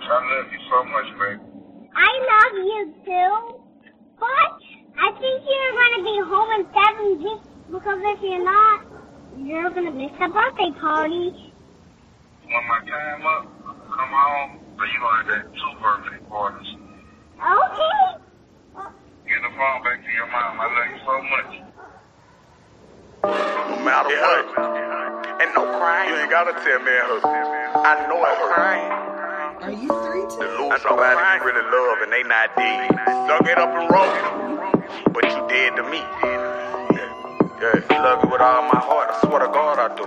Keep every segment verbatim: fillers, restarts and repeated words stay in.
I love you so much, baby. I love you too. But I think you're going to be home in seven just because if you're not, you're going to miss the birthday party. When my time up, come home, so you're going to have two birthday parties. Okay. Get the phone back to your mom. I love you so much. No matter yeah. what. And no crying. You ain't got to tell me her. I know it hurt. Are you three too? To lose somebody you really love and they not dead. Don't get up and roll. But you dead to me. Yeah. Yeah. Love you with all my heart. I swear to God I do.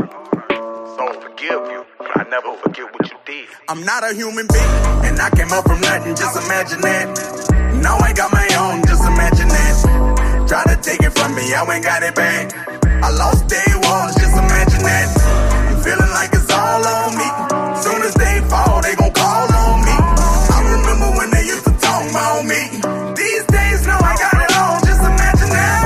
So forgive you, but I never forget what you did. I'm not a human being, and I came up from nothing, just imagine that. Now I got my own, just imagine that. Try to take it from me, I ain't got it back. I lost day ones, just imagine that. I'm feeling like it's all on me. Soon as they fall, they gon' call on me. I remember when they used to talk about me. These days, now I got it all, just imagine that.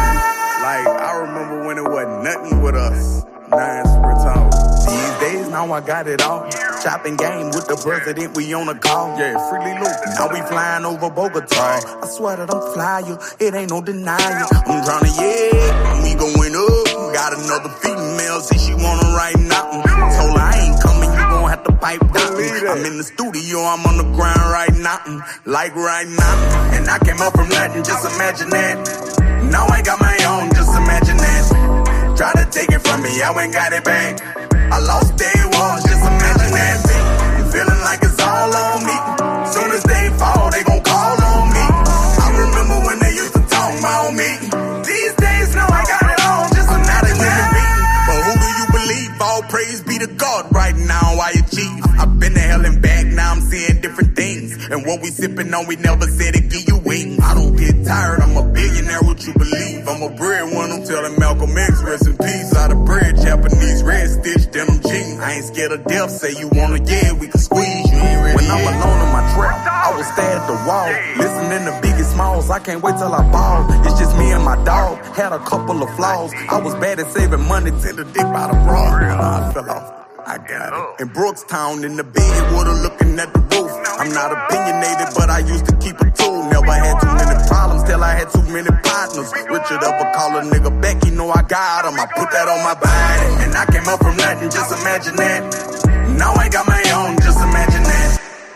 Like, I remember when it wasn't nothing with us. Now it's return. These days, now I got it all. Chopping game with the president, we on a call. Yeah, freely loop. Now we flying over Bogota. I swear that I'm flyer, it ain't no denying. I'm drowning, yeah, we going up. Got another female, see she wanna write nothing. Told her I ain't coming, you gon' have to pipe down. I'm in the studio, I'm on the ground right now. Like right now. And I came up from nothing, just imagine that. Now I got my own, just imagine that. Try to take it from me, I ain't got it back. I lost day ones, just imagine that. I'm feeling like it's all on me. Soon as they fall, they gon' call on me. I remember when they used to talk about me. These days, now I got it all, just imagine that. But who do you believe? All praise be to God. Right now I achieve. I've been to hell and back, now I'm seeing different things. And what we sipping on, we never said it give you wings. I don't get tired, I'm a billionaire, what you believe? I'm a breadwinner, telling Malcolm X, rest in peace. Out of bread, Japanese red stitch, denim jeans. I ain't scared of death, say you wanna, yeah, we can squeeze you. Ain't ready when I'm yet. Alone in my trap, I will stare at the wall. Listening to Biggie Smalls, I can't wait till I ball. It's just me and my dog, had a couple of flaws. I was bad at saving money, till the dick by the bra. I fell off. I got it. In Brookstown, in the bed, water looking at the roof. I'm not opinionated, but I used to keep it cool. Never had too many problems till I had too many partners. Richard ever call a nigga back, you know I got him. I put that on my body, and I came up from nothing, just imagine that. Now I got my own, just imagine that.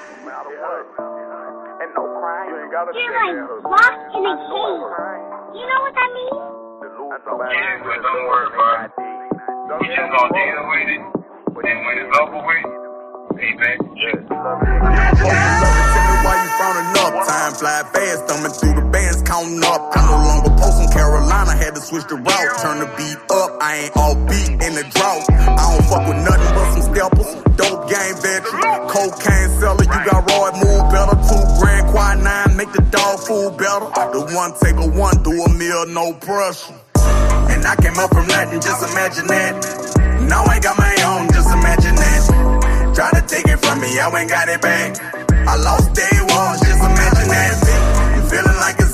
You're like locked in a cage. You know what that means? Yeah, but don't worry about it. You just gonna deal with it. And when it's over with, be back to you. Tell me why you frowning up. Time fly fast, thumbing through the bands, counting up. I no longer post on Carolina, had to switch the route. Turn the beat up, I ain't all beat in the drought. I don't fuck with nothing but some scalpers. Dope game veteran, cocaine seller. You got Roy, move better. Two grand, quad nine, make the dog food better. The one take a one, do a meal, no pressure. And I came up from nothing, just imagine that. Now I got my own, just imagine that. Try to take it from me, I ain't got it back. I lost day ones, just imagine that. I'm feeling like it's